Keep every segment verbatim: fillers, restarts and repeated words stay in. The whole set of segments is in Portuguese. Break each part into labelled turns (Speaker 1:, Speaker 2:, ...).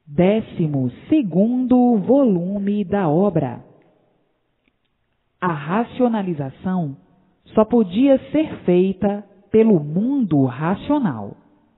Speaker 1: Décimo segundo volume da obra. A racionalização só podia ser feita pelo mundo racional.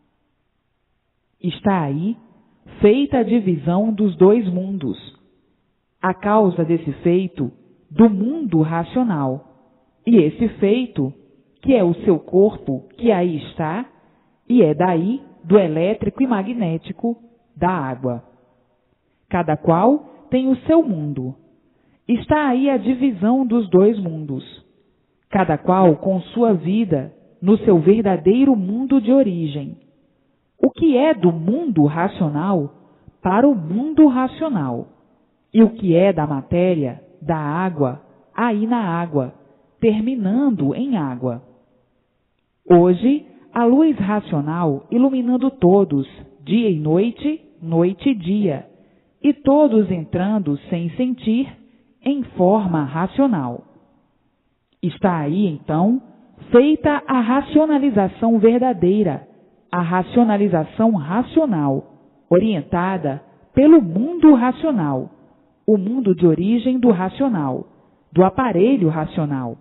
Speaker 1: Está aí feita a divisão dos dois mundos. A causa desse feito do mundo racional, e esse feito, que é o seu corpo, que aí está, e é daí do elétrico e magnético da água. Cada qual tem o seu mundo. Está aí a divisão dos dois mundos. Cada qual com sua vida no seu verdadeiro mundo de origem. O que é do mundo racional para o mundo racional. E o que é da matéria, da água, aí na água, terminando em água. Hoje, a luz racional iluminando todos, dia e noite, noite e dia, e todos entrando sem sentir, em forma racional. Está aí, então, feita a racionalização verdadeira, a racionalização racional, orientada pelo mundo racional, o mundo de origem do racional, do aparelho racional.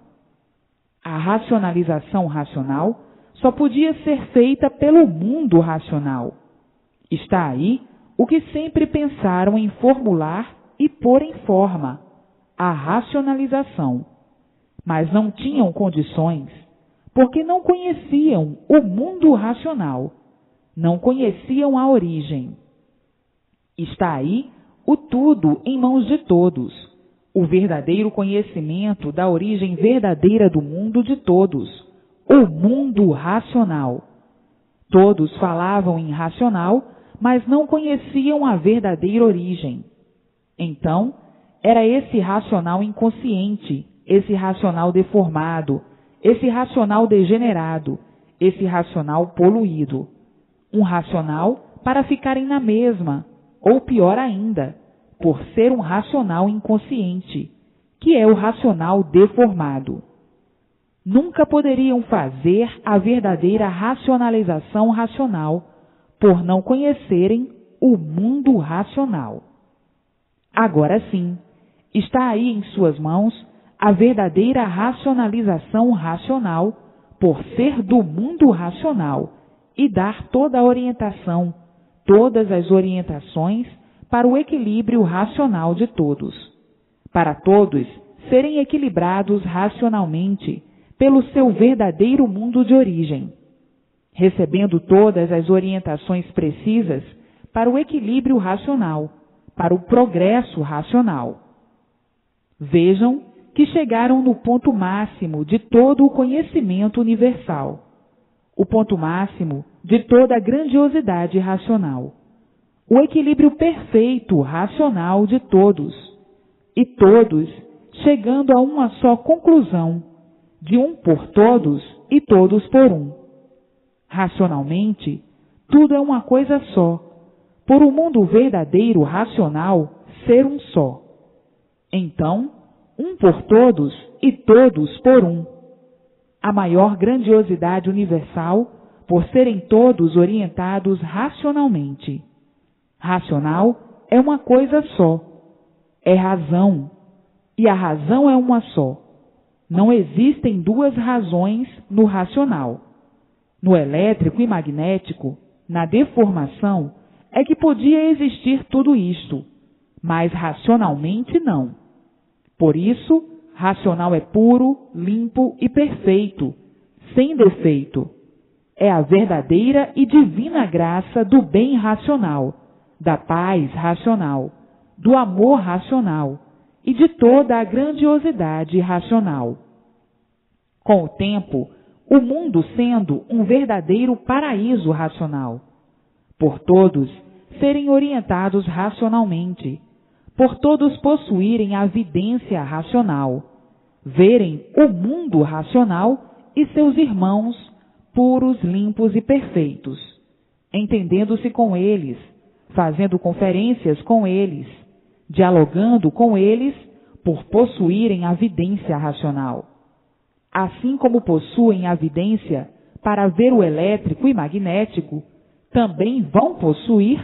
Speaker 1: A racionalização racional só podia ser feita pelo mundo racional. Está aí o que sempre pensaram em formular e pôr em forma, a racionalização. Mas não tinham condições, porque não conheciam o mundo racional, não conheciam a origem. Está aí o tudo em mãos de todos, o verdadeiro conhecimento da origem verdadeira do mundo de todos, o mundo racional. Todos falavam em racional, mas não conheciam a verdadeira origem. Então, era esse racional inconsciente, esse racional deformado, esse racional degenerado, esse racional poluído. Um racional para ficarem na mesma, ou pior ainda, por ser um racional inconsciente, que é o racional deformado. Nunca poderiam fazer a verdadeira racionalização racional, por não conhecerem o mundo racional. Agora sim, está aí em suas mãos a verdadeira racionalização racional, por ser do mundo racional, e dar toda a orientação, todas as orientações para o equilíbrio racional de todos. Para todos serem equilibrados racionalmente pelo seu verdadeiro mundo de origem, recebendo todas as orientações precisas para o equilíbrio racional, para o progresso racional. Vejam que chegaram no ponto máximo de todo o conhecimento universal, o ponto máximo de toda a grandiosidade racional, o equilíbrio perfeito racional de todos, e todos chegando a uma só conclusão, de um por todos e todos por um. Racionalmente, tudo é uma coisa só, por o mundo verdadeiro racional ser um só. Então, um por todos e todos por um. A maior grandiosidade universal, por serem todos orientados racionalmente. Racional é uma coisa só, é razão, e a razão é uma só. Não existem duas razões no racional. No elétrico e magnético, na deformação, é que podia existir tudo isto, mas racionalmente não. Por isso, racional é puro, limpo e perfeito, sem defeito. É a verdadeira e divina graça do bem racional, da paz racional, do amor racional e de toda a grandiosidade racional. Com o tempo, o mundo sendo um verdadeiro paraíso racional, por todos serem orientados racionalmente, por todos possuírem a vidência racional, verem o mundo racional e seus irmãos puros, limpos e perfeitos, entendendo-se com eles, fazendo conferências com eles, dialogando com eles, por possuírem a vidência racional. Assim como possuem a vidência para ver o elétrico e magnético, também vão possuir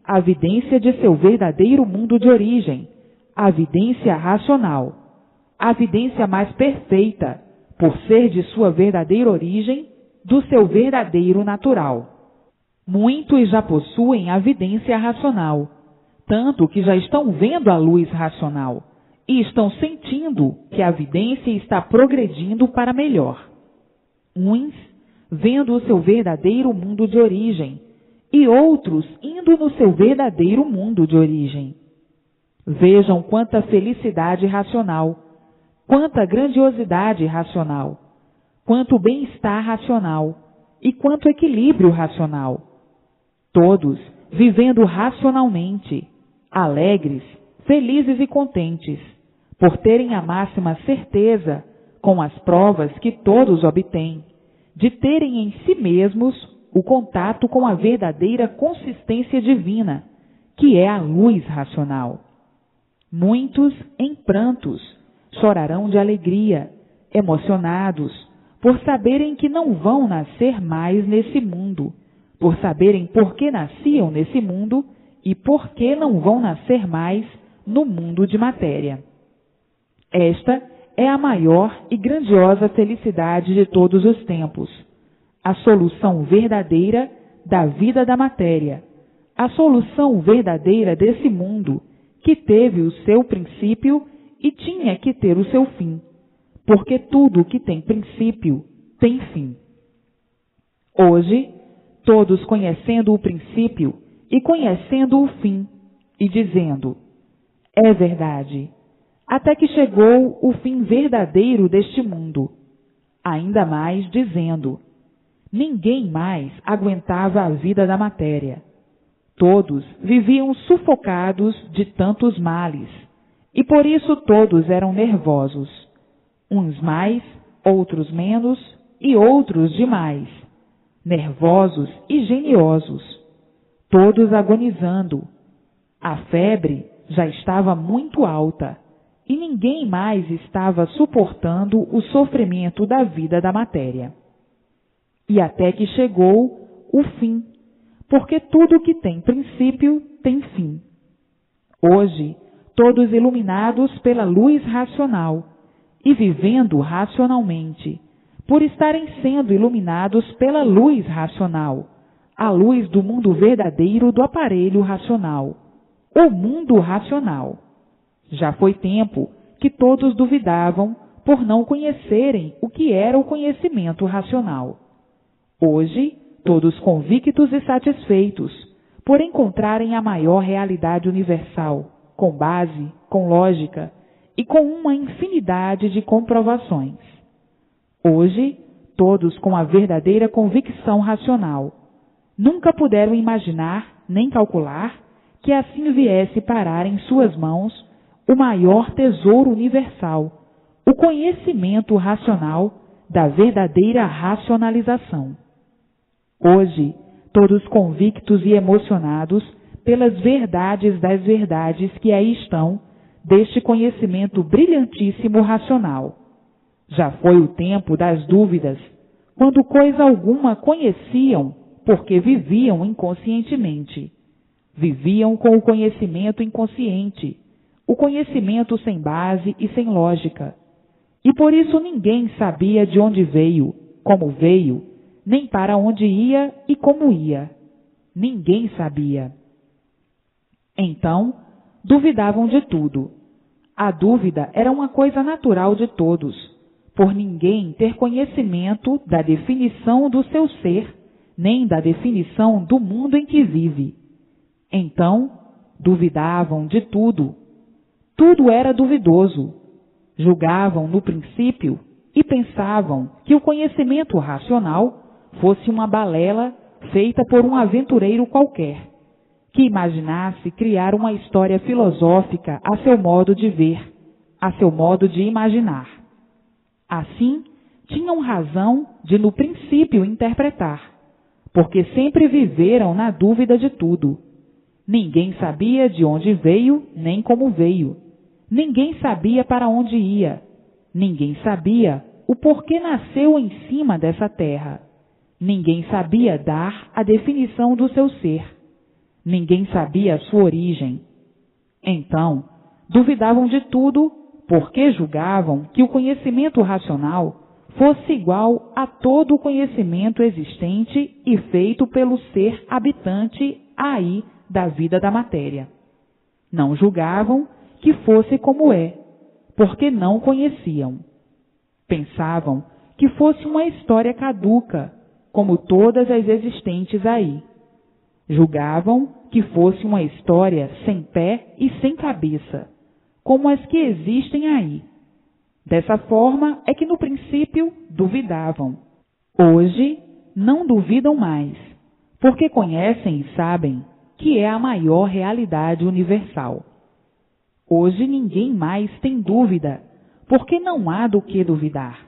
Speaker 1: a vidência de seu verdadeiro mundo de origem, a vidência racional, a vidência mais perfeita, por ser de sua verdadeira origem, do seu verdadeiro natural. Muitos já possuem a vidência racional, tanto que já estão vendo a luz racional e estão sentindo que a vidência está progredindo para melhor. Uns vendo o seu verdadeiro mundo de origem e outros indo no seu verdadeiro mundo de origem. Vejam quanta felicidade racional, quanta grandiosidade racional, quanto bem-estar racional e quanto equilíbrio racional. Todos vivendo racionalmente, alegres, felizes e contentes, por terem a máxima certeza, com as provas que todos obtêm, de terem em si mesmos o contato com a verdadeira consistência divina, que é a luz racional. Muitos em prantos chorarão de alegria, emocionados, por saberem que não vão nascer mais nesse mundo, por saberem por que nasciam nesse mundo e por que não vão nascer mais no mundo de matéria. Esta é a maior e grandiosa felicidade de todos os tempos, a solução verdadeira da vida da matéria, a solução verdadeira desse mundo que teve o seu princípio e tinha que ter o seu fim, porque tudo que tem princípio tem fim. Hoje, todos conhecendo o princípio e conhecendo o fim, e dizendo, é verdade, até que chegou o fim verdadeiro deste mundo. Ainda mais dizendo, ninguém mais aguentava a vida da matéria. Todos viviam sufocados de tantos males, e por isso todos eram nervosos, uns mais, outros menos, e outros demais, nervosos e geniosos, todos agonizando. A febre já estava muito alta, e ninguém mais estava suportando o sofrimento da vida da matéria. E até que chegou o fim, porque tudo que tem princípio tem fim. Hoje, todos iluminados pela luz racional e vivendo racionalmente, por estarem sendo iluminados pela luz racional, a luz do mundo verdadeiro do aparelho racional, o mundo racional. Já foi tempo que todos duvidavam por não conhecerem o que era o conhecimento racional. Hoje, todos convictos e satisfeitos por encontrarem a maior realidade universal, com base, com lógica e com uma infinidade de comprovações. Hoje, todos com a verdadeira convicção racional, nunca puderam imaginar nem calcular que assim viesse parar em suas mãos o maior tesouro universal, o conhecimento racional da verdadeira racionalização. Hoje, todos convictos e emocionados pelas verdades das verdades que aí estão, deste conhecimento brilhantíssimo racional. Já foi o tempo das dúvidas, quando coisa alguma conheciam, porque viviam inconscientemente. Viviam com o conhecimento inconsciente, o conhecimento sem base e sem lógica. E por isso ninguém sabia de onde veio, como veio, nem para onde ia e como ia. Ninguém sabia. Então, duvidavam de tudo. A dúvida era uma coisa natural de todos, por ninguém ter conhecimento da definição do seu ser, nem da definição do mundo em que vive. Então, duvidavam de tudo. Tudo era duvidoso. Julgavam no princípio e pensavam que o conhecimento racional fosse uma balela feita por um aventureiro qualquer, que imaginasse criar uma história filosófica a seu modo de ver, a seu modo de imaginar. Assim, tinham razão de no princípio interpretar, porque sempre viveram na dúvida de tudo. Ninguém sabia de onde veio, nem como veio. Ninguém sabia para onde ia. Ninguém sabia o porquê nasceu em cima dessa terra. Ninguém sabia dar a definição do seu ser. Ninguém sabia a sua origem. Então, duvidavam de tudo porque julgavam que o conhecimento racional fosse igual a todo o conhecimento existente e feito pelo ser habitante aí da vida da matéria. Não julgavam que fosse como é, porque não conheciam. Pensavam que fosse uma história caduca, como todas as existentes aí. Julgavam que fosse uma história sem pé e sem cabeça, como as que existem aí. Dessa forma é que no princípio duvidavam. Hoje não duvidam mais, porque conhecem e sabem que é a maior realidade universal. Hoje ninguém mais tem dúvida, porque não há do que duvidar.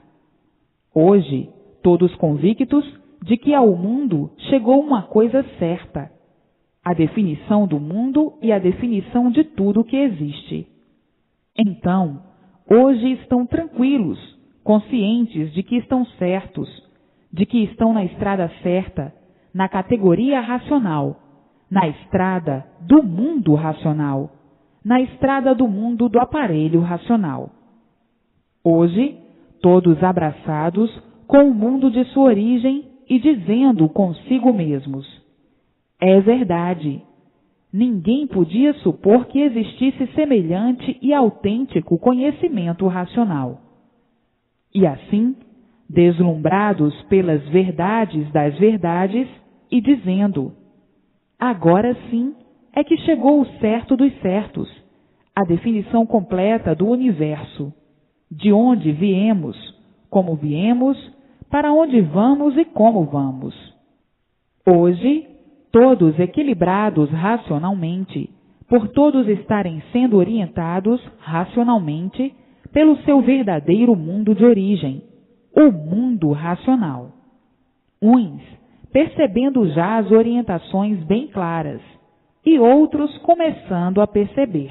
Speaker 1: Hoje, todos convictos de que ao mundo chegou uma coisa certa, a definição do mundo e a definição de tudo que existe. Então, hoje estão tranquilos, conscientes de que estão certos, de que estão na estrada certa, na categoria racional, na estrada do mundo racional, na estrada do mundo do aparelho racional. Hoje, todos abraçados com o mundo de sua origem e dizendo consigo mesmos: é verdade. Ninguém podia supor que existisse semelhante e autêntico conhecimento racional. E assim, deslumbrados pelas verdades das verdades e dizendo: agora sim é que chegou o certo dos certos, a definição completa do universo, de onde viemos, como viemos, para onde vamos e como vamos. Hoje, todos equilibrados racionalmente, por todos estarem sendo orientados racionalmente pelo seu verdadeiro mundo de origem, o mundo racional. Uns percebendo já as orientações bem claras, e outros começando a perceber.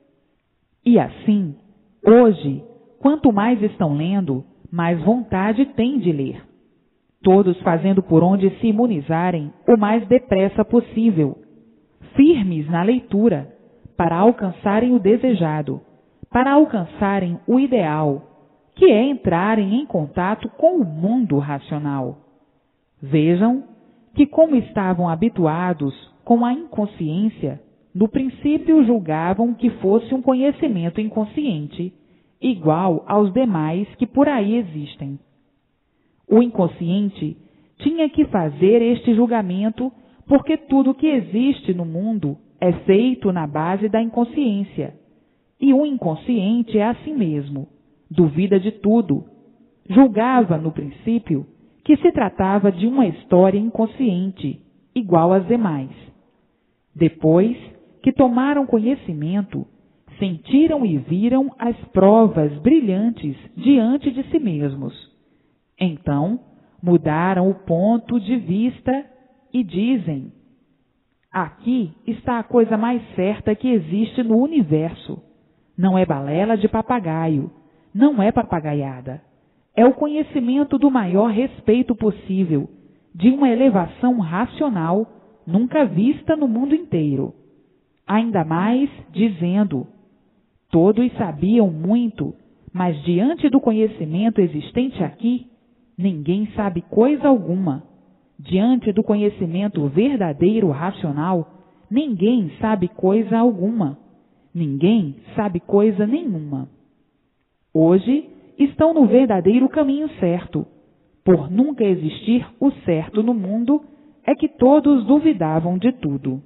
Speaker 1: E assim, hoje, quanto mais estão lendo, mais vontade têm de ler. Todos fazendo por onde se imunizarem o mais depressa possível, firmes na leitura, para alcançarem o desejado, para alcançarem o ideal, que é entrarem em contato com o mundo racional. Vejam que, como estavam habituados com a inconsciência, no princípio julgavam que fosse um conhecimento inconsciente, igual aos demais que por aí existem. O inconsciente tinha que fazer este julgamento porque tudo que existe no mundo é feito na base da inconsciência. E o inconsciente é assim mesmo, duvida de tudo. Julgava, no princípio, que se tratava de uma história inconsciente, igual às demais. Depois que tomaram conhecimento, sentiram e viram as provas brilhantes diante de si mesmos. Então, mudaram o ponto de vista e dizem: aqui está a coisa mais certa que existe no universo. Não é balela de papagaio, não é papagaiada. É o conhecimento do maior respeito possível, de uma elevação racional nunca vista no mundo inteiro. Ainda mais dizendo: todos sabiam muito, mas diante do conhecimento existente aqui, ninguém sabe coisa alguma. Diante do conhecimento verdadeiro racional, ninguém sabe coisa alguma. Ninguém sabe coisa nenhuma. Hoje estão no verdadeiro caminho certo. Por nunca existir o certo no mundo, é que todos duvidavam de tudo.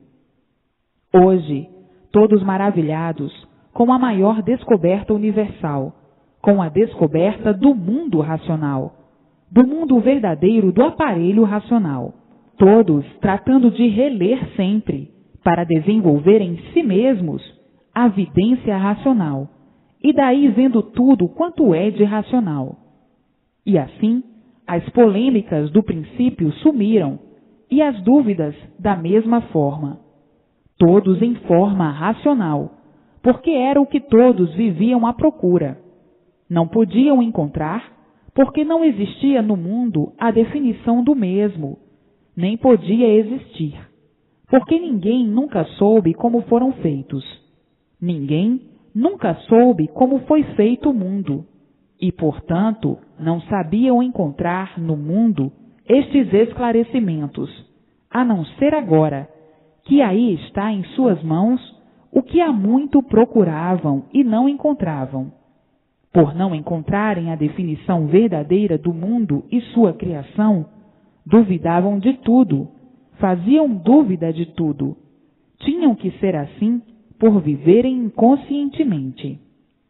Speaker 1: Hoje, todos maravilhados com a maior descoberta universal, com a descoberta do mundo racional, do mundo verdadeiro do aparelho racional. Todos tratando de reler sempre, para desenvolver em si mesmos a vidência racional, e daí vendo tudo quanto é de racional. E assim, as polêmicas do princípio sumiram, e as dúvidas da mesma forma. Todos em forma racional, porque era o que todos viviam à procura. Não podiam encontrar, porque não existia no mundo a definição do mesmo, nem podia existir. porque ninguém nunca soube como foram feitos. Ninguém nunca soube como foi feito o mundo, e, portanto, não sabiam encontrar no mundo estes esclarecimentos, a não ser agora, que aí está em suas mãos o que há muito procuravam e não encontravam. Por não encontrarem a definição verdadeira do mundo e sua criação, duvidavam de tudo, faziam dúvida de tudo. Tinham que ser assim por viverem inconscientemente.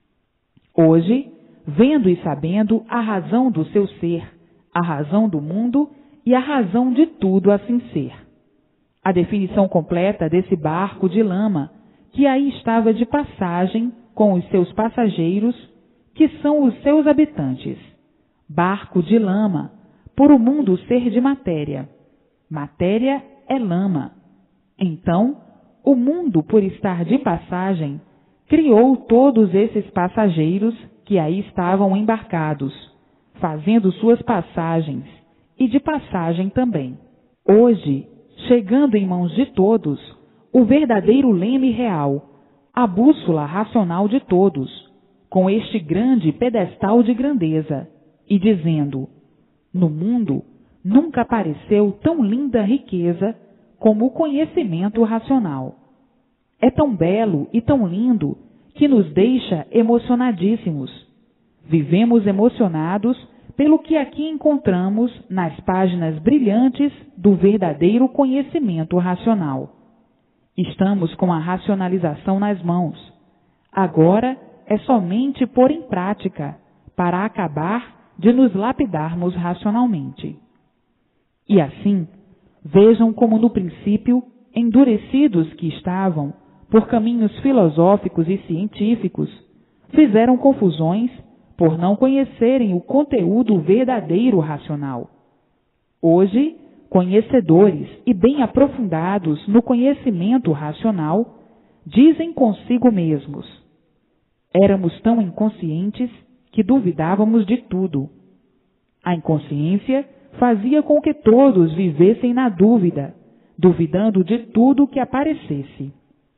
Speaker 1: Hoje, vendo e sabendo a razão do seu ser, a razão do mundo e a razão de tudo assim ser. A definição completa desse barco de lama, que aí estava de passagem com os seus passageiros, que são os seus habitantes. Barco de lama, por o mundo ser de matéria. Matéria é lama. Então, o mundo, por estar de passagem, criou todos esses passageiros que aí estavam embarcados, fazendo suas passagens, e de passagem também. Hoje, chegando em mãos de todos, o verdadeiro leme real, a bússola racional de todos, com este grande pedestal de grandeza, e dizendo: no mundo nunca apareceu tão linda riqueza como o conhecimento racional. É tão belo e tão lindo que nos deixa emocionadíssimos. Vivemos emocionados pelo que aqui encontramos nas páginas brilhantes do verdadeiro conhecimento racional. Estamos com a racionalização nas mãos. Agora é somente pôr em prática para acabar de nos lapidarmos racionalmente. E assim, vejam como no princípio, endurecidos que estavam por caminhos filosóficos e científicos, fizeram confusões por não conhecerem o conteúdo verdadeiro racional. Hoje, conhecedores e bem aprofundados no conhecimento racional, dizem consigo mesmos: éramos tão inconscientes que duvidávamos de tudo. A inconsciência fazia com que todos vivessem na dúvida, duvidando de tudo que aparecesse.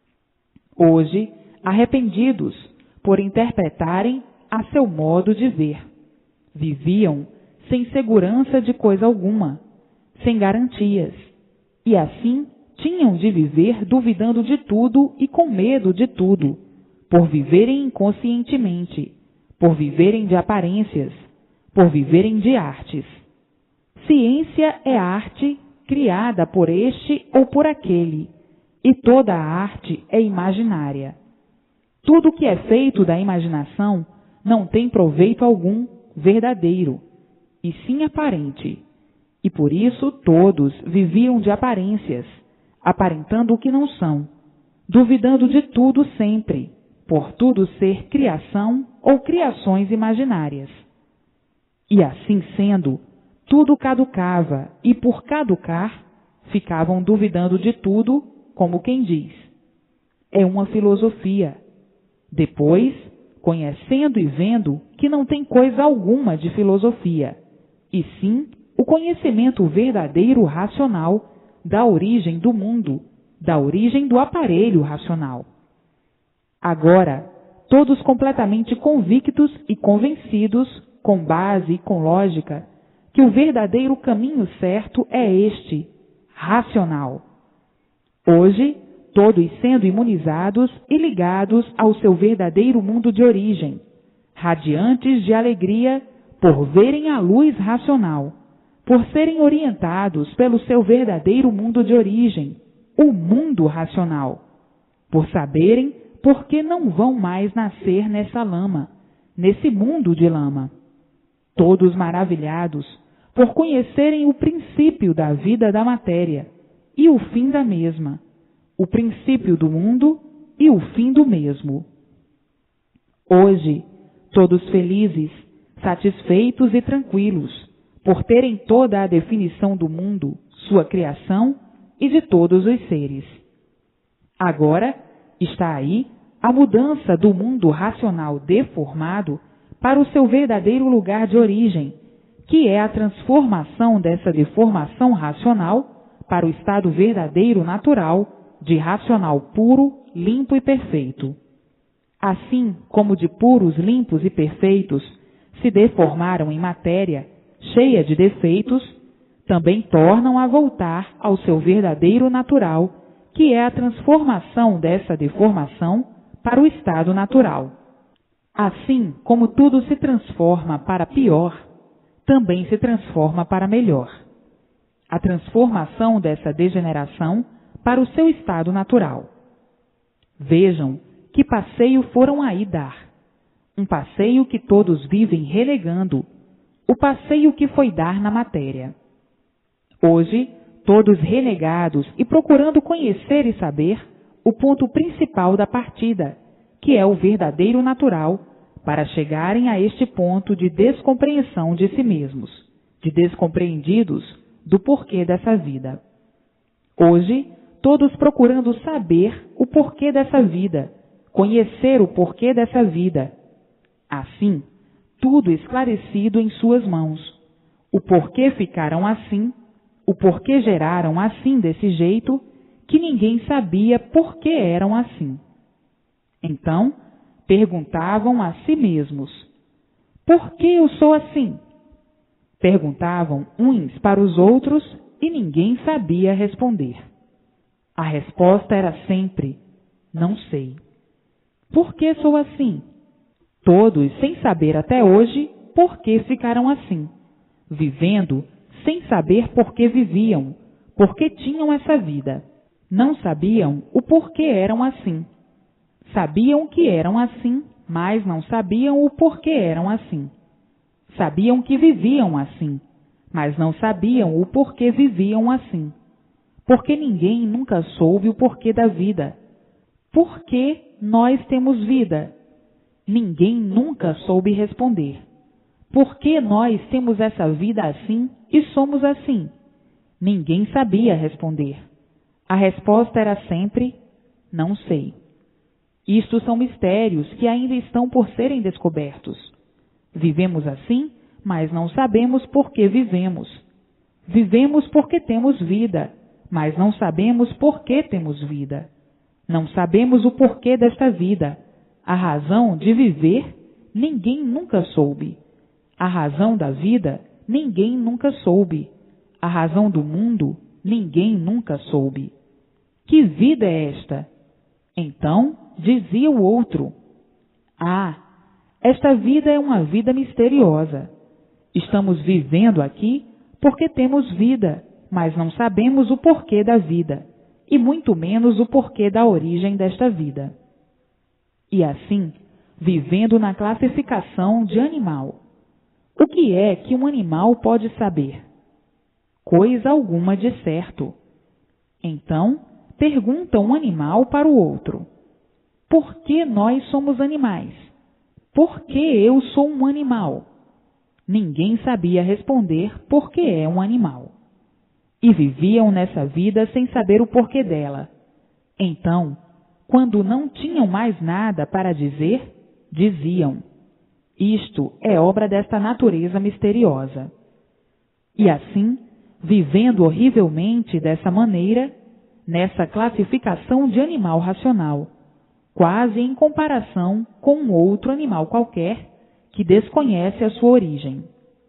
Speaker 1: Hoje, arrependidos por interpretarem a seu modo de ver, viviam sem segurança de coisa alguma, sem garantias, e assim tinham de viver duvidando de tudo e com medo de tudo, por viverem inconscientemente, por viverem de aparências, por viverem de artes. Ciência é arte criada por este ou por aquele, e toda a arte é imaginária. Tudo que é feito da imaginação não tem proveito algum verdadeiro, e sim aparente. E por isso todos viviam de aparências, aparentando o que não são, duvidando de tudo sempre, por tudo ser criação ou criações imaginárias. E assim sendo, tudo caducava, e por caducar, ficavam duvidando de tudo, como quem diz: é uma filosofia. Depois, conhecendo e vendo que não tem coisa alguma de filosofia, e sim o conhecimento verdadeiro racional da origem do mundo, da origem do aparelho racional. Agora, todos completamente convictos e convencidos, com base e com lógica, que o verdadeiro caminho certo é este, racional. Hoje, todos sendo imunizados e ligados ao seu verdadeiro mundo de origem, radiantes de alegria por verem a luz racional, por serem orientados pelo seu verdadeiro mundo de origem, o mundo racional, por saberem por que não vão mais nascer nessa lama, nesse mundo de lama. Todos maravilhados por conhecerem o princípio da vida da matéria e o fim da mesma, o princípio do mundo e o fim do mesmo. Hoje, todos felizes, satisfeitos e tranquilos, por terem toda a definição do mundo, sua criação e de todos os seres. Agora está aí a mudança do mundo racional deformado para o seu verdadeiro lugar de origem, que é a transformação dessa deformação racional para o estado verdadeiro natural, de racional puro, limpo e perfeito. Assim como de puros, limpos e perfeitos se deformaram em matéria, cheia de defeitos, também tornam a voltar ao seu verdadeiro natural, que é a transformação dessa deformação para o estado natural. Assim como tudo se transforma para pior, também se transforma para melhor. A transformação dessa degeneração para o seu estado natural. Vejam que passeio foram aí dar. Um passeio que todos vivem relegando, o passeio que foi dar na matéria. Hoje, todos renegados e procurando conhecer e saber o ponto principal da partida, que é o verdadeiro natural, para chegarem a este ponto de descompreensão de si mesmos, de descompreendidos do porquê dessa vida. Hoje, todos procurando saber o porquê dessa vida, conhecer o porquê dessa vida. Assim, tudo esclarecido em suas mãos. O porquê ficaram assim, o porquê geraram assim desse jeito, que ninguém sabia por que eram assim. Então, perguntavam a si mesmos: por que eu sou assim? Perguntavam uns para os outros e ninguém sabia responder. A resposta era sempre: não sei. Por que sou assim? Todos sem saber até hoje por que ficaram assim, vivendo sem saber por que viviam, por que tinham essa vida. Não sabiam o porquê eram assim. Sabiam que eram assim, mas não sabiam o porquê eram assim. Sabiam que viviam assim, mas não sabiam o porquê viviam assim. Porque ninguém nunca soube o porquê da vida. Por que nós temos vida? Ninguém nunca soube responder. Por que nós temos essa vida assim e somos assim? Ninguém sabia responder. A resposta era sempre: não sei. Isto são mistérios que ainda estão por serem descobertos. Vivemos assim, mas não sabemos por que vivemos. Vivemos porque temos vida, mas não sabemos por que temos vida. Não sabemos o porquê desta vida. A razão de viver, ninguém nunca soube. A razão da vida, ninguém nunca soube. A razão do mundo, ninguém nunca soube. Que vida é esta? Então dizia o outro: ah, esta vida é uma vida misteriosa. Estamos vivendo aqui porque temos vida, mas não sabemos o porquê da vida, e muito menos o porquê da origem desta vida. E assim, vivendo na classificação de animal. O que é que um animal pode saber? Coisa alguma de certo. Então, pergunta um animal para o outro: por que nós somos animais? Por que eu sou um animal? Ninguém sabia responder por que é um animal. E viviam nessa vida sem saber o porquê dela. Então, quando não tinham mais nada para dizer, diziam: isto é obra desta natureza misteriosa. E assim, vivendo horrivelmente dessa maneira, nessa classificação de animal racional, quase em comparação com um outro animal qualquer que desconhece a sua origem.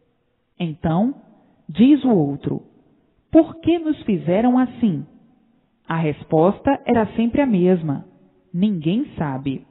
Speaker 1: Então, diz o outro: por que nos fizeram assim? A resposta era sempre a mesma: ninguém sabe.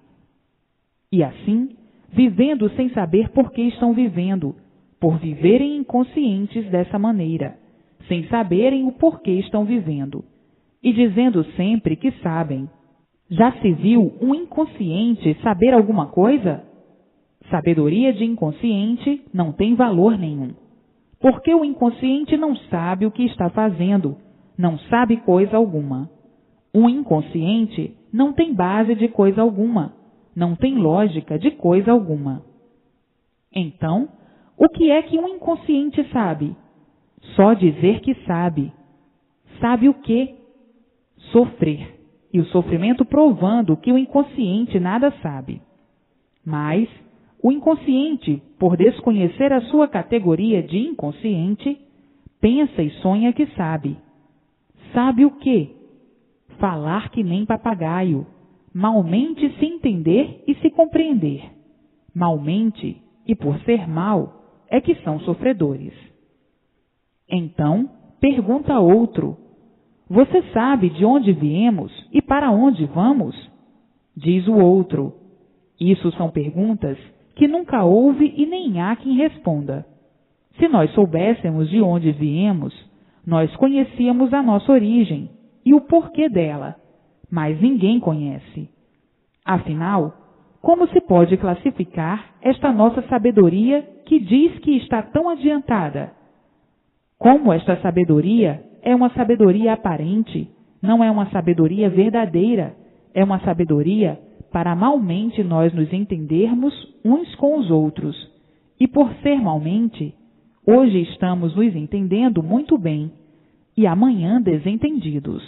Speaker 1: E assim, vivendo sem saber por que estão vivendo, por viverem inconscientes dessa maneira, sem saberem o porquê estão vivendo, e dizendo sempre que sabem. Já se viu um inconsciente saber alguma coisa? Sabedoria de inconsciente não tem valor nenhum, porque o inconsciente não sabe o que está fazendo, não sabe coisa alguma. Um inconsciente não tem base de coisa alguma, não tem lógica de coisa alguma. Então, o que é que um inconsciente sabe? Só dizer que sabe. Sabe o quê? Sofrer. E o sofrimento provando que o inconsciente nada sabe. Mas o inconsciente, por desconhecer a sua categoria de inconsciente, pensa e sonha que sabe. sabe o quê? Falar que nem papagaio, malmente se entender e se compreender. Malmente, e por ser mal, é que são sofredores. Então, pergunta outro: você sabe de onde viemos e para onde vamos? Diz o outro: isso são perguntas que nunca houve e nem há quem responda. Se nós soubéssemos de onde viemos, nós conhecíamos a nossa origem e o porquê dela, mas ninguém conhece. Afinal, como se pode classificar esta nossa sabedoria que diz que está tão adiantada? Como esta sabedoria é uma sabedoria aparente, não é uma sabedoria verdadeira, é uma sabedoria para malmente nós nos entendermos uns com os outros. E por ser malmente, hoje estamos nos entendendo muito bem e amanhã desentendidos.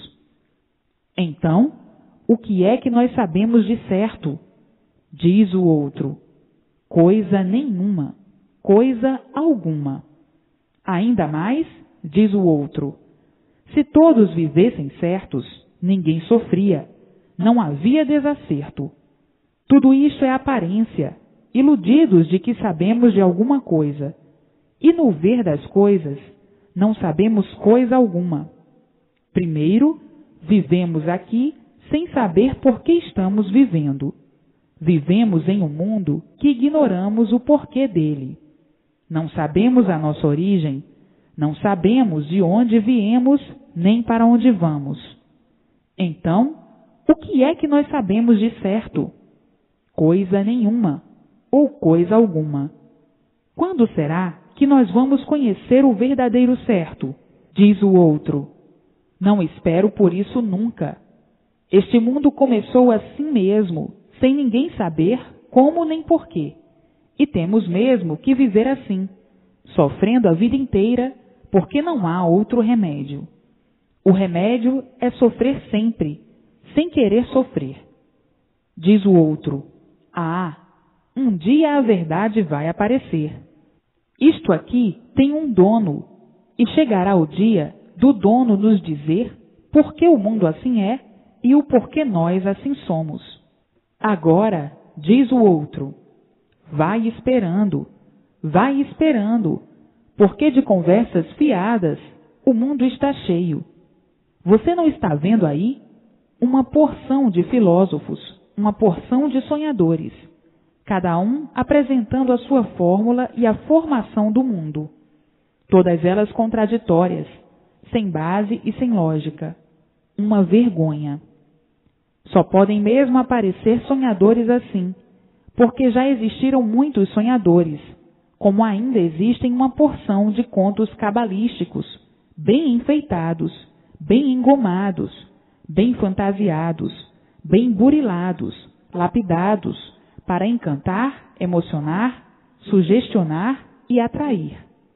Speaker 1: Então, o que é que nós sabemos de certo? Diz o outro: coisa nenhuma, coisa alguma. Ainda mais, diz o outro: se todos vivessem certos, ninguém sofria, não havia desacerto. Tudo isso é aparência, iludidos de que sabemos de alguma coisa. E no ver das coisas, não sabemos coisa alguma. Primeiro, vivemos aqui sem saber por que estamos vivendo. Vivemos em um mundo que ignoramos o porquê dele. Não sabemos a nossa origem, não sabemos de onde viemos nem para onde vamos. Então, o que é que nós sabemos de certo? Coisa nenhuma, ou coisa alguma. Quando será que nós vamos conhecer o verdadeiro certo? Diz o outro: não espero por isso nunca. Este mundo começou assim mesmo, sem ninguém saber como nem porquê. E temos mesmo que viver assim, sofrendo a vida inteira, porque não há outro remédio. O remédio é sofrer sempre, sem querer sofrer. Diz o outro: ah, um dia a verdade vai aparecer. Isto aqui tem um dono, e chegará o dia do dono nos dizer por que o mundo assim é e o porquê nós assim somos. Agora, diz o outro: vai esperando, vai esperando, porque de conversas fiadas o mundo está cheio. Você não está vendo aí? Uma porção de filósofos, uma porção de sonhadores, cada um apresentando a sua fórmula e a formação do mundo. Todas elas contraditórias, sem base e sem lógica. Uma vergonha. Só podem mesmo aparecer sonhadores assim, porque já existiram muitos sonhadores, como ainda existem uma porção de contos cabalísticos, bem enfeitados, bem engomados, bem fantasiados, bem burilados, lapidados, para encantar, emocionar, sugestionar e atrair.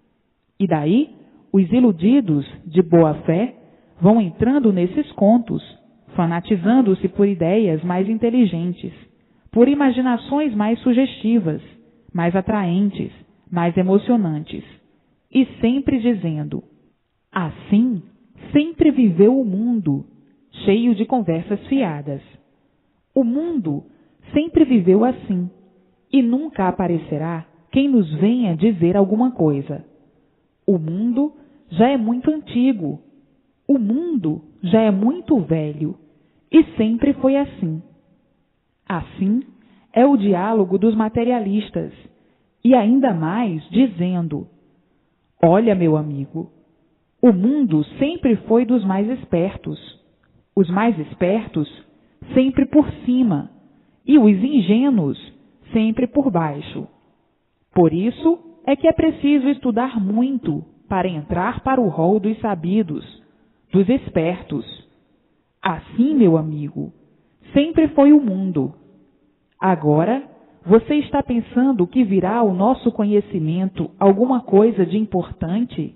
Speaker 1: E daí, os iludidos de boa fé vão entrando nesses contos, fanatizando-se por ideias mais inteligentes, por imaginações mais sugestivas, mais atraentes, mais emocionantes, e sempre dizendo: assim sempre viveu o mundo, cheio de conversas fiadas. O mundo sempre viveu assim, e nunca aparecerá quem nos venha dizer alguma coisa. O mundo já é muito antigo, o mundo já é muito velho, e sempre foi assim. Assim é o diálogo dos materialistas, e ainda mais dizendo: olha, meu amigo, o mundo sempre foi dos mais espertos, os mais espertos sempre por cima, e os ingênuos sempre por baixo. Por isso é que é preciso estudar muito para entrar para o rol dos sabidos, dos espertos. Assim, meu amigo, sempre foi o mundo. Agora, você está pensando que virá ao nosso conhecimento alguma coisa de importante?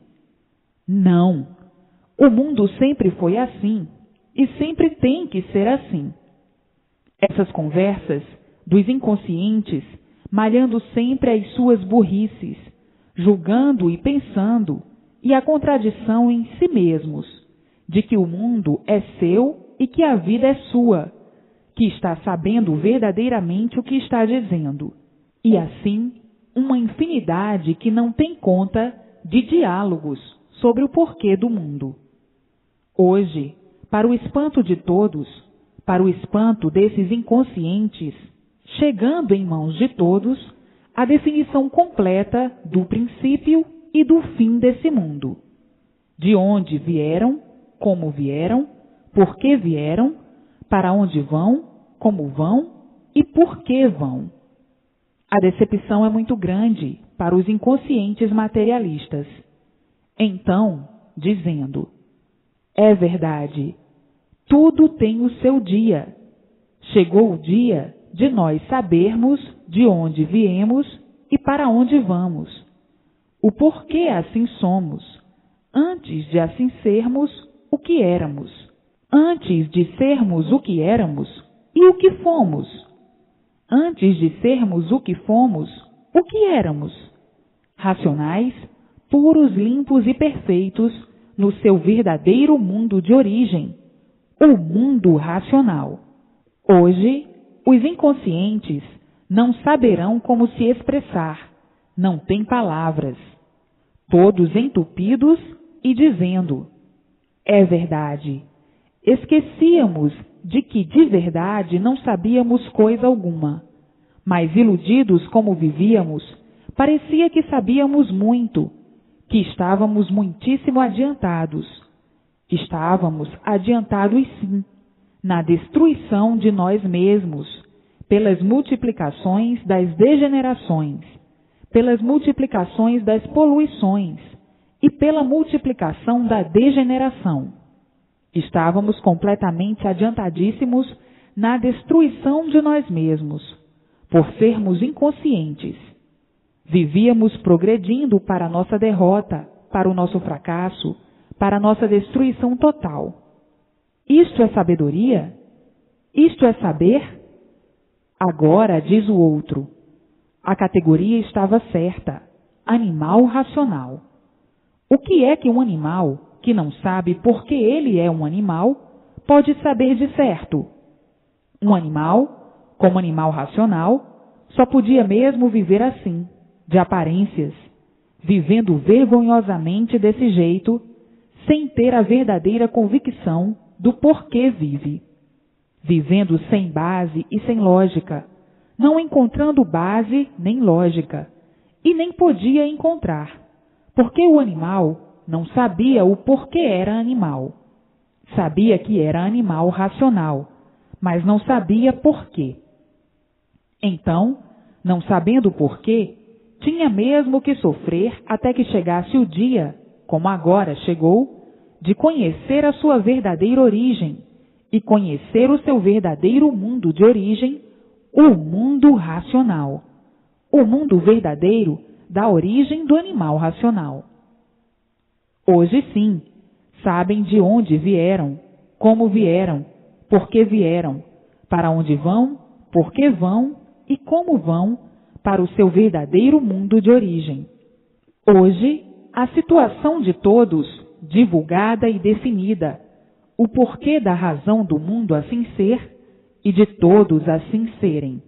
Speaker 1: Não. O mundo sempre foi assim e sempre tem que ser assim. Essas conversas dos inconscientes, malhando sempre as suas burrices, julgando e pensando, e a contradição em si mesmos, de que o mundo é seu e que a vida é sua, que está sabendo verdadeiramente o que está dizendo. E assim, uma infinidade que não tem conta de diálogos sobre o porquê do mundo. Hoje, para o espanto de todos, para o espanto desses inconscientes, chegando em mãos de todos a definição completa do princípio e do fim desse mundo. De onde vieram, como vieram, por que vieram, para onde vão, como vão e por que vão. A decepção é muito grande para os inconscientes materialistas. Então, dizendo: é verdade, tudo tem o seu dia. Chegou o dia de nós sabermos de onde viemos e para onde vamos, o porquê assim somos, antes de assim sermos o que éramos, antes de sermos o que éramos e o que fomos, antes de sermos o que fomos, o que éramos, racionais, puros, limpos e perfeitos no seu verdadeiro mundo de origem, o mundo racional. Hoje, os inconscientes não saberão como se expressar, não têm palavras, todos entupidos e dizendo: é verdade. Esquecíamos de que de verdade não sabíamos coisa alguma, mas iludidos como vivíamos, parecia que sabíamos muito, que estávamos muitíssimo adiantados. Estávamos adiantados sim, na destruição de nós mesmos, pelas multiplicações das degenerações, pelas multiplicações das poluições e pela multiplicação da degeneração. Estávamos completamente adiantadíssimos na destruição de nós mesmos, por sermos inconscientes. Vivíamos progredindo para a nossa derrota, para o nosso fracasso, para a nossa destruição total. Isto é sabedoria? Isto é saber? Agora, diz o outro, a categoria estava certa, animal racional. O que é que um animal, que não sabe por que ele é um animal, pode saber de certo? Um animal, como animal racional, só podia mesmo viver assim, de aparências, vivendo vergonhosamente desse jeito, sem ter a verdadeira convicção do porquê vive. Vivendo sem base e sem lógica, não encontrando base nem lógica, e nem podia encontrar, porque o animal não sabia o porquê era animal. Sabia que era animal racional, mas não sabia porquê. Então, não sabendo porquê, tinha mesmo que sofrer até que chegasse o dia, como agora chegou, de conhecer a sua verdadeira origem e conhecer o seu verdadeiro mundo de origem, o mundo racional. O mundo verdadeiro da origem do animal racional. Hoje sim, sabem de onde vieram, como vieram, por que vieram, para onde vão, por que vão e como vão para o seu verdadeiro mundo de origem. Hoje, a situação de todos, divulgada e definida, o porquê da razão do mundo assim ser e de todos assim serem.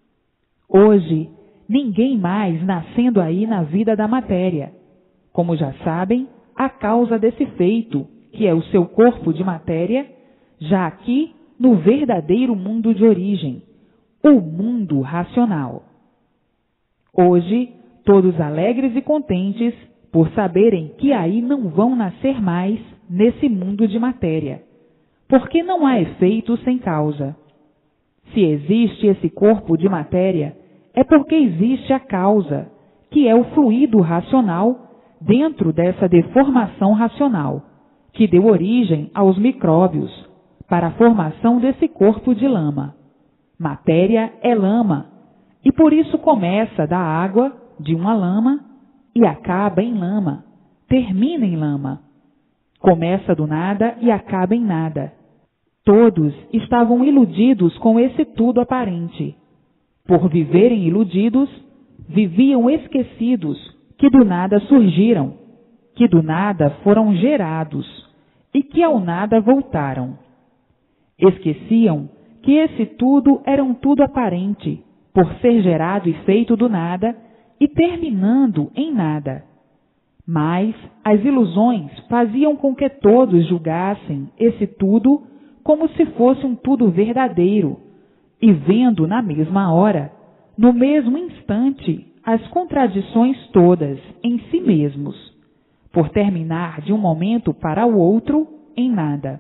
Speaker 1: Hoje, ninguém mais nascendo aí na vida da matéria. Como já sabem, a causa desse feito, que é o seu corpo de matéria, já aqui no verdadeiro mundo de origem, o mundo racional. Hoje, todos alegres e contentes por saberem que aí não vão nascer mais nesse mundo de matéria, porque não há efeito sem causa. Se existe esse corpo de matéria, é porque existe a causa, que é o fluido racional dentro dessa deformação racional, que deu origem aos micróbios, para a formação desse corpo de lama. Matéria é lama, e por isso começa da água, de uma lama, e acaba em lama, termina em lama. Começa do nada e acaba em nada. Todos estavam iludidos com esse tudo aparente. Por viverem iludidos, viviam esquecidos que do nada surgiram, que do nada foram gerados, e que ao nada voltaram. Esqueciam que esse tudo era um tudo aparente, por ser gerado e feito do nada e terminando em nada. Mas as ilusões faziam com que todos julgassem esse tudo como se fosse um tudo verdadeiro, e vendo na mesma hora, no mesmo instante, as contradições todas em si mesmos, por terminar de um momento para o outro em nada.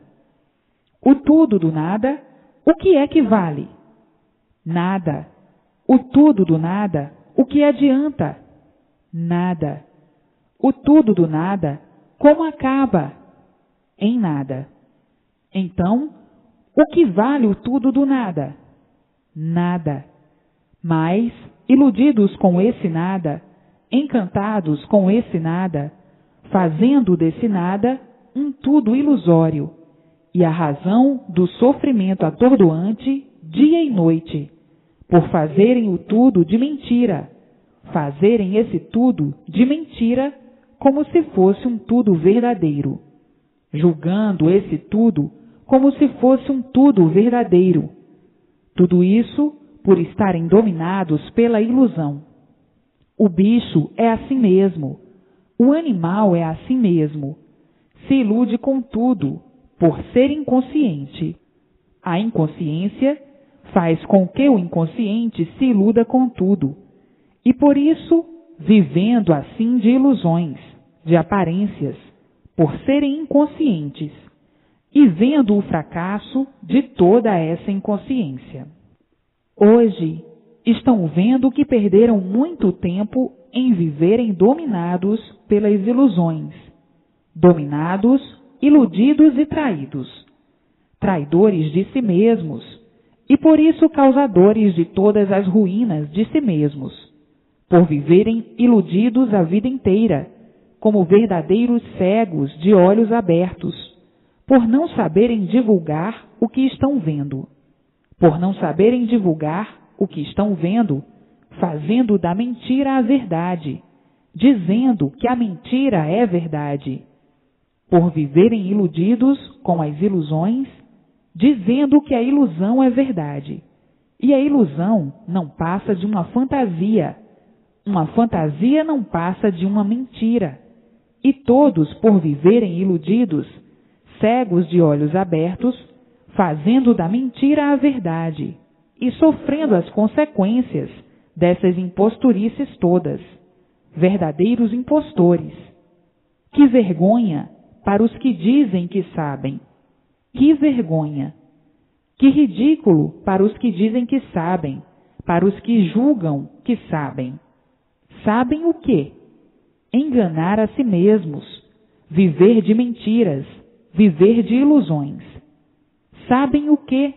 Speaker 1: O tudo do nada, o que é que vale? Nada. O tudo do nada, o que adianta? Nada. O tudo do nada, como acaba? Em nada. Então, o que vale o tudo do nada? Nada. Mas, iludidos com esse nada, encantados com esse nada, fazendo desse nada um tudo ilusório, e a razão do sofrimento atordoante dia e noite, por fazerem o tudo de mentira, fazerem esse tudo de mentira como se fosse um tudo verdadeiro, julgando esse tudo como se fosse um tudo verdadeiro. Tudo isso por estarem dominados pela ilusão. O bicho é assim mesmo, o animal é assim mesmo, se ilude com tudo, por ser inconsciente. A inconsciência faz com que o inconsciente se iluda com tudo, e por isso, vivendo assim de ilusões, de aparências, por serem inconscientes, e vendo o fracasso de toda essa inconsciência. Hoje, estão vendo que perderam muito tempo em viverem dominados pelas ilusões, dominados, iludidos e traídos, traidores de si mesmos, e por isso causadores de todas as ruínas de si mesmos, por viverem iludidos a vida inteira, como verdadeiros cegos de olhos abertos, por não saberem divulgar o que estão vendo, por não saberem divulgar o que estão vendo, fazendo da mentira a verdade, dizendo que a mentira é verdade, por viverem iludidos com as ilusões, dizendo que a ilusão é verdade, e a ilusão não passa de uma fantasia, uma fantasia não passa de uma mentira, e todos, por viverem iludidos, cegos de olhos abertos, fazendo da mentira a verdade, e sofrendo as consequências dessas imposturices todas, verdadeiros impostores. Que vergonha para os que dizem que sabem! Que vergonha! Que ridículo para os que dizem que sabem, para os que julgam que sabem! Sabem o quê? Enganar a si mesmos, viver de mentiras, viver de ilusões. Sabem o quê?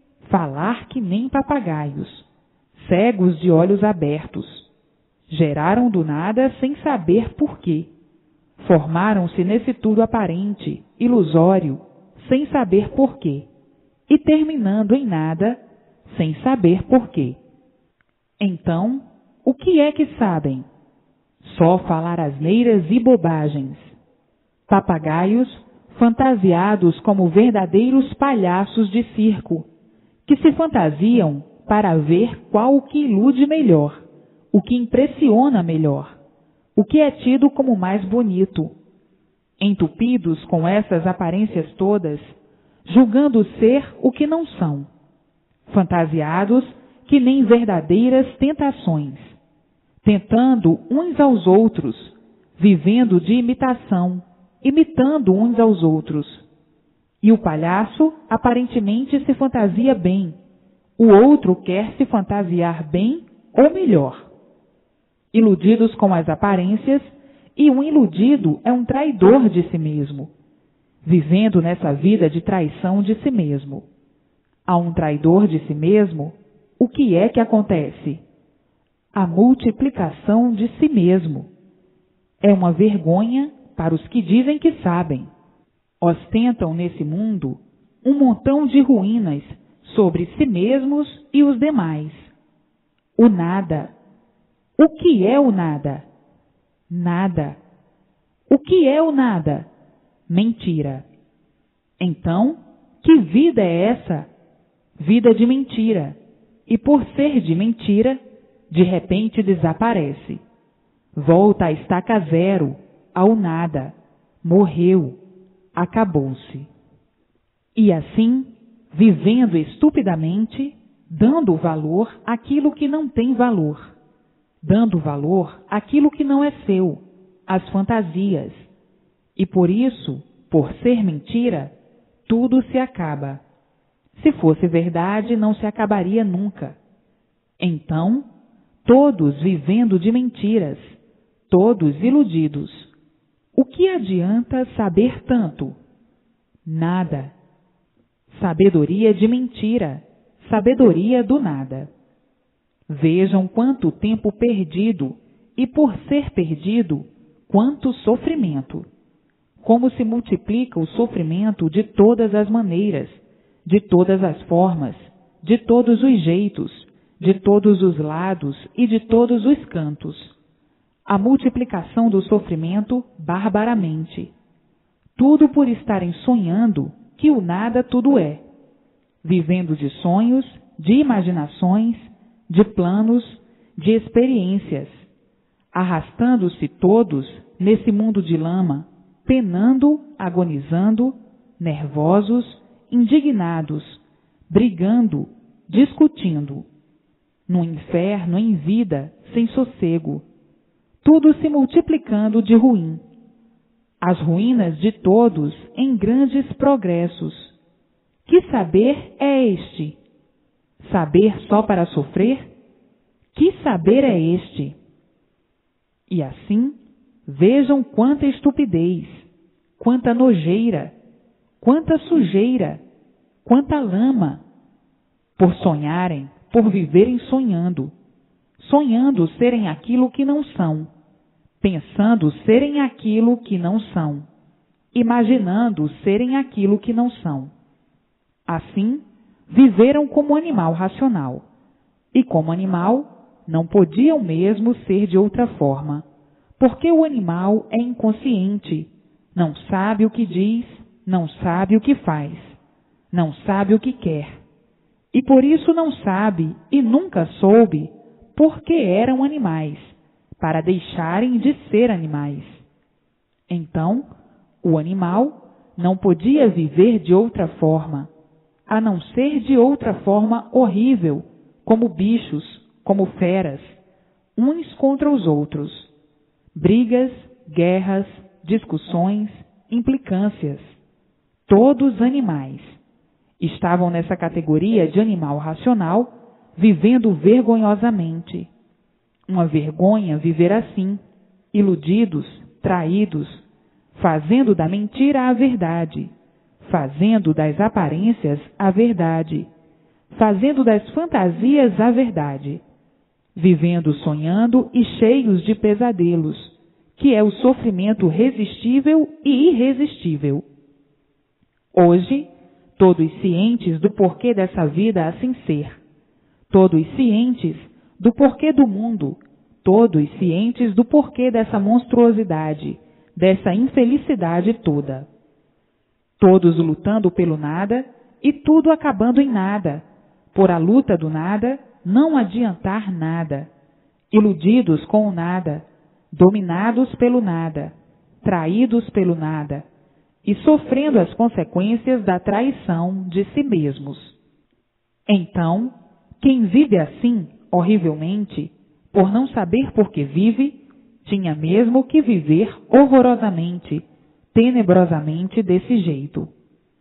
Speaker 1: Falar que nem papagaios, cegos de olhos abertos. Geraram do nada sem saber por quê. Formaram-se nesse tudo aparente, ilusório, sem saber por quê. E terminando em nada, sem saber por quê. Então, o que é que sabem? Só falar asneiras e bobagens. Papagaios fantasiados como verdadeiros palhaços de circo, que se fantasiam para ver qual o que ilude melhor, o que impressiona melhor, o que é tido como mais bonito. Entupidos com essas aparências todas, julgando ser o que não são. Fantasiados que nem verdadeiras tentações, tentando uns aos outros, vivendo de imitação, imitando uns aos outros. E o palhaço aparentemente se fantasia bem, o outro quer se fantasiar bem ou melhor. Iludidos com as aparências, e um iludido é um traidor de si mesmo, vivendo nessa vida de traição de si mesmo. A um traidor de si mesmo, o que é que acontece? A multiplicação de si mesmo. É uma vergonha para os que dizem que sabem. Ostentam nesse mundo um montão de ruínas sobre si mesmos e os demais. O nada. O que é o nada? Nada. O que é o nada? Mentira. Então, que vida é essa? Vida de mentira. E por ser de mentira, de repente desaparece. Volta à estaca zero, ao nada. Morreu. Acabou-se. E assim, vivendo estupidamente, dando valor àquilo que não tem valor, dando valor àquilo que não é seu, às fantasias. E por isso, por ser mentira, tudo se acaba. Se fosse verdade, não se acabaria nunca. Então, todos vivendo de mentiras, todos iludidos. O que adianta saber tanto? Nada. Sabedoria de mentira, sabedoria do nada. Vejam quanto tempo perdido, e por ser perdido, quanto sofrimento. Como se multiplica o sofrimento de todas as maneiras, de todas as formas, de todos os jeitos, de todos os lados e de todos os cantos. A multiplicação do sofrimento barbaramente. Tudo por estarem sonhando que o nada tudo é. Vivendo de sonhos, de imaginações, de planos, de experiências. Arrastando-se todos nesse mundo de lama, penando, agonizando, nervosos, indignados, brigando, discutindo. No inferno, em vida, sem sossego. Tudo se multiplicando de ruim. As ruínas de todos em grandes progressos. Que saber é este? Saber só para sofrer? Que saber é este? E assim, vejam quanta estupidez, quanta nojeira, quanta sujeira, quanta lama, por sonharem, por viverem sonhando, sonhando serem aquilo que não são, pensando serem aquilo que não são, imaginando serem aquilo que não são. Assim, viveram como animal racional, e como animal não podiam mesmo ser de outra forma, porque o animal é inconsciente, não sabe o que diz, não sabe o que faz, não sabe o que quer, e por isso não sabe e nunca soube porque eram animais, para deixarem de ser animais. Então, o animal não podia viver de outra forma, a não ser de outra forma horrível, como bichos, como feras, uns contra os outros. Brigas, guerras, discussões, implicâncias. Todos animais. Estavam nessa categoria de animal racional, vivendo vergonhosamente. Uma vergonha viver assim, iludidos, traídos, fazendo da mentira a verdade, fazendo das aparências a verdade, fazendo das fantasias a verdade, vivendo sonhando e cheios de pesadelos, que é o sofrimento resistível e irresistível. Hoje, todos cientes do porquê dessa vida assim ser, todos cientes do porquê do mundo, todos cientes do porquê dessa monstruosidade, dessa infelicidade toda. Todos lutando pelo nada e tudo acabando em nada, por a luta do nada não adiantar nada, iludidos com o nada, dominados pelo nada, traídos pelo nada, e sofrendo as consequências da traição de si mesmos. Então, quem vive assim, horrivelmente, por não saber por que vive, tinha mesmo que viver horrorosamente, tenebrosamente desse jeito.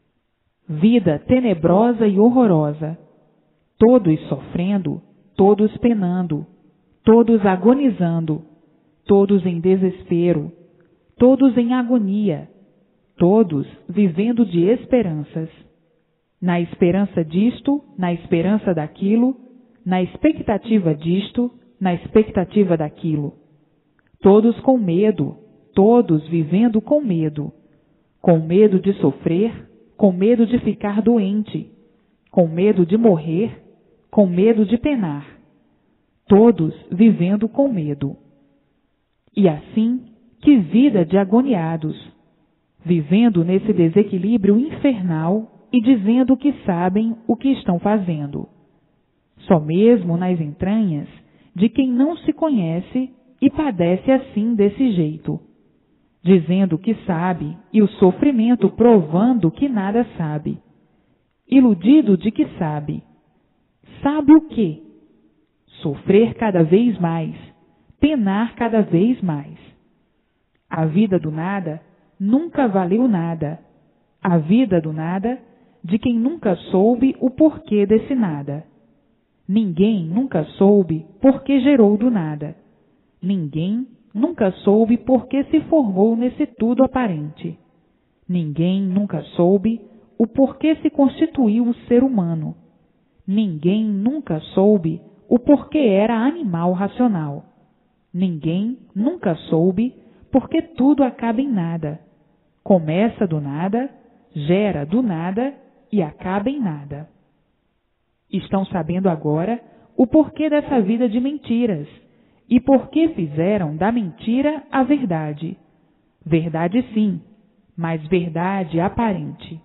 Speaker 1: Vida tenebrosa e horrorosa, todos sofrendo, todos penando, todos agonizando, todos em desespero, todos em agonia, todos vivendo de esperanças. Na esperança disto, na esperança daquilo, na expectativa disto, na expectativa daquilo. Todos com medo, todos vivendo com medo, com medo de sofrer, com medo de ficar doente, com medo de morrer, com medo de penar. Todos vivendo com medo. E assim, que vida de agoniados! vivendo nesse desequilíbrio infernal e dizendo que sabem o que estão fazendo. Só mesmo nas entranhas de quem não se conhece e padece assim desse jeito, dizendo que sabe e o sofrimento provando que nada sabe, iludido de que sabe. Sabe o quê? Sofrer cada vez mais, penar cada vez mais. A vida do nada nunca valeu nada. A vida do nada de quem nunca soube o porquê desse nada. Ninguém nunca soube por que gerou do nada. Ninguém nunca soube por que se formou nesse tudo aparente. Ninguém nunca soube o porquê se constituiu o ser humano. Ninguém nunca soube o porquê era animal racional. Ninguém nunca soube porque tudo acaba em nada. Começa do nada, gera do nada e acaba em nada. Estão sabendo agora o porquê dessa vida de mentiras e por que fizeram da mentira a verdade. Verdade sim, mas verdade aparente.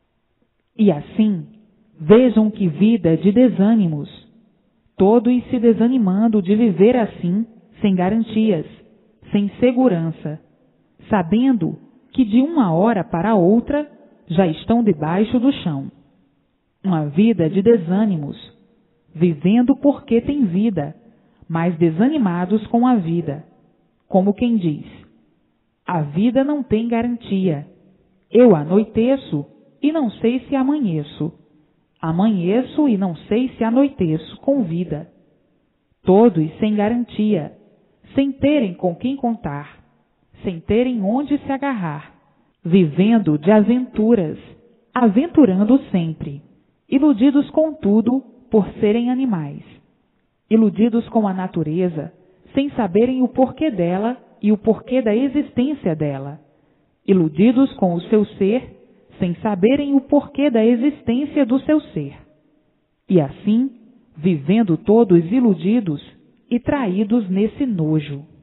Speaker 1: E assim, vejam que vida de desânimos, todos se desanimando de viver assim, sem garantias, sem segurança, sabendo que de uma hora para outra já estão debaixo do chão. Uma vida de desânimos, vivendo porque tem vida, mas desanimados com a vida. Como quem diz, a vida não tem garantia. Eu anoiteço e não sei se amanheço. Amanheço e não sei se anoiteço com vida. Todos sem garantia, sem terem com quem contar, sem terem onde se agarrar, vivendo de aventuras, aventurando sempre, iludidos com tudo por serem animais, iludidos com a natureza, sem saberem o porquê dela e o porquê da existência dela, iludidos com o seu ser, sem saberem o porquê da existência do seu ser. E assim, vivendo todos iludidos e traídos nesse nojo.